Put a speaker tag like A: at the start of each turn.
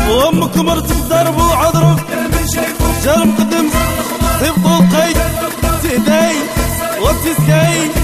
A: وامك مرتك ضرب وعذرك جرم قدم صيفط القيد تهدي وتسكي